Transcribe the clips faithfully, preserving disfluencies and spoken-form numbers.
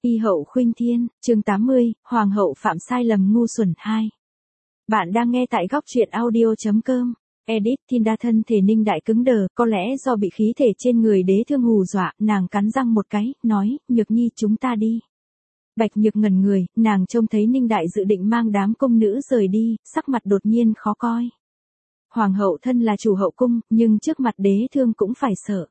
Y hậu khuynh thiên, chương tám mươi, Hoàng hậu phạm sai lầm ngu xuẩn hai. Bạn đang nghe tại góc truyện audio.com. Edit Tinda thân thể Ninh Đại cứng đờ, có lẽ do bị khí thể trên người đế thương hù dọa, nàng cắn răng một cái, nói, Nhược Nhi chúng ta đi. Bạch Nhược ngẩn người, nàng trông thấy Ninh Đại dự định mang đám công nữ rời đi, sắc mặt đột nhiên khó coi. Hoàng hậu thân là chủ hậu cung, nhưng trước mặt đế thương cũng phải sợ.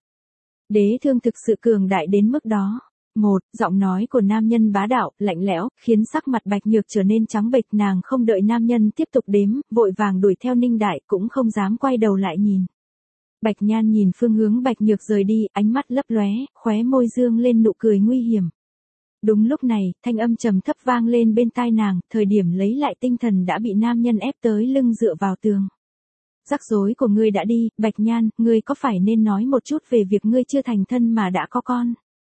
Đế thương thực sự cường đại đến mức đó. Một, giọng nói của nam nhân bá đạo, lạnh lẽo, khiến sắc mặt Bạch Nhược trở nên trắng bệch, nàng không đợi nam nhân tiếp tục đếm, vội vàng đuổi theo Ninh Đại, cũng không dám quay đầu lại nhìn. Bạch Nhan nhìn phương hướng Bạch Nhược rời đi, ánh mắt lấp lóe, khóe môi dương lên nụ cười nguy hiểm. Đúng lúc này, thanh âm trầm thấp vang lên bên tai nàng, thời điểm lấy lại tinh thần đã bị nam nhân ép tới lưng dựa vào tường. Rắc rối của ngươi đã đi, Bạch Nhan, ngươi có phải nên nói một chút về việc ngươi chưa thành thân mà đã có con?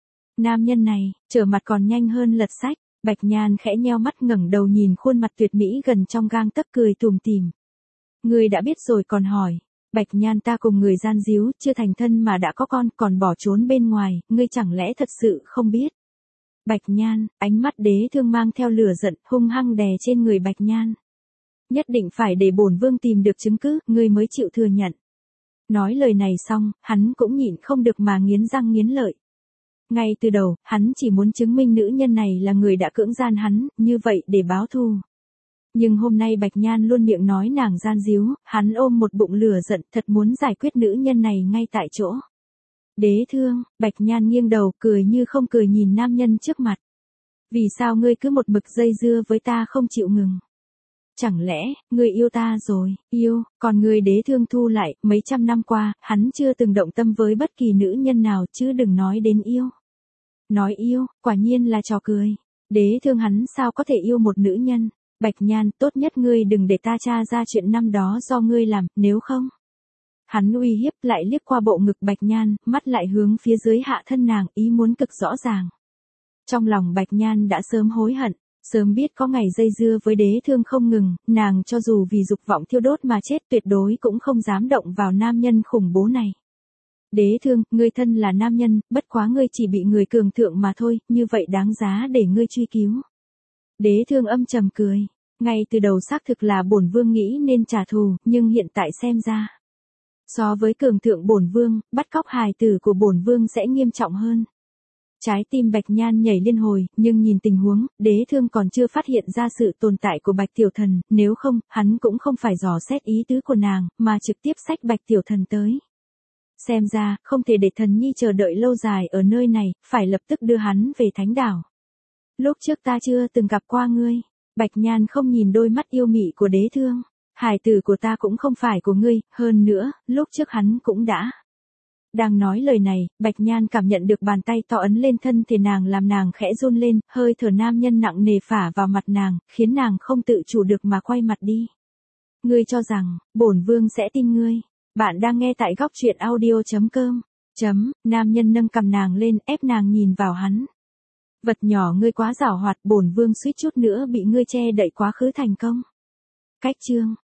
Nam nhân này, trở mặt còn nhanh hơn lật sách, Bạch Nhan khẽ nheo mắt ngẩng đầu nhìn khuôn mặt tuyệt mỹ gần trong gang tấc cười tủm tỉm. Ngươi đã biết rồi còn hỏi, Bạch Nhan ta cùng người gian díu, chưa thành thân mà đã có con, còn bỏ trốn bên ngoài, ngươi chẳng lẽ thật sự không biết? Bạch Nhan, ánh mắt đế thương mang theo lửa giận, hung hăng đè trên người Bạch Nhan. Nhất định phải để bổn vương tìm được chứng cứ, ngươi mới chịu thừa nhận. Nói lời này xong, hắn cũng nhịn không được mà nghiến răng nghiến lợi. Ngay từ đầu, hắn chỉ muốn chứng minh nữ nhân này là người đã cưỡng gian hắn, như vậy để báo thù. Nhưng hôm nay Bạch Nhan luôn miệng nói nàng gian díu, hắn ôm một bụng lửa giận, thật muốn giải quyết nữ nhân này ngay tại chỗ. Đế thương, Bạch Nhan nghiêng đầu, cười như không cười nhìn nam nhân trước mặt. Vì sao ngươi cứ một mực dây dưa với ta không chịu ngừng? Chẳng lẽ, ngươi yêu ta rồi, yêu, còn ngươi đế thương thu lại, mấy trăm năm qua, hắn chưa từng động tâm với bất kỳ nữ nhân nào chứ đừng nói đến yêu. Nói yêu, quả nhiên là trò cười. Đế thương hắn sao có thể yêu một nữ nhân? Bạch Nhan, tốt nhất ngươi đừng để ta tra ra chuyện năm đó do ngươi làm, nếu không. Hắn uy hiếp lại liếc qua bộ ngực Bạch Nhan, mắt lại hướng phía dưới hạ thân nàng, ý muốn cực rõ ràng. Trong lòng Bạch Nhan đã sớm hối hận. Sớm biết có ngày dây dưa với đế thương không ngừng, nàng cho dù vì dục vọng thiêu đốt mà chết tuyệt đối cũng không dám động vào nam nhân khủng bố này. Đế thương, ngươi thân là nam nhân, bất quá ngươi chỉ bị người cường thượng mà thôi, như vậy đáng giá để ngươi truy cứu. Đế thương âm trầm cười, ngay từ đầu xác thực là bổn vương nghĩ nên trả thù, nhưng hiện tại xem ra. So với cường thượng bổn vương, bắt cóc hài tử của bổn vương sẽ nghiêm trọng hơn. Trái tim Bạch Nhan nhảy liên hồi, nhưng nhìn tình huống, đế thương còn chưa phát hiện ra sự tồn tại của Bạch Tiểu Thần, nếu không, hắn cũng không phải dò xét ý tứ của nàng, mà trực tiếp xách Bạch Tiểu Thần tới. Xem ra, không thể để thần nhi chờ đợi lâu dài ở nơi này, phải lập tức đưa hắn về thánh đảo. Lúc trước ta chưa từng gặp qua ngươi, Bạch Nhan không nhìn đôi mắt yêu mị của đế thương, hài tử của ta cũng không phải của ngươi, hơn nữa, lúc trước hắn cũng đã. Đang nói lời này, Bạch Nhan cảm nhận được bàn tay to ấn lên thân thể nàng làm nàng khẽ run lên, hơi thở nam nhân nặng nề phả vào mặt nàng, khiến nàng không tự chủ được mà quay mặt đi. Ngươi cho rằng, bổn vương sẽ tin ngươi. Bạn đang nghe tại góc truyện audio.com. Chấm, nam nhân nâng cầm nàng lên, ép nàng nhìn vào hắn. Vật nhỏ ngươi quá giảo hoạt, bổn vương suýt chút nữa bị ngươi che đậy quá khứ thành công. Cách chương,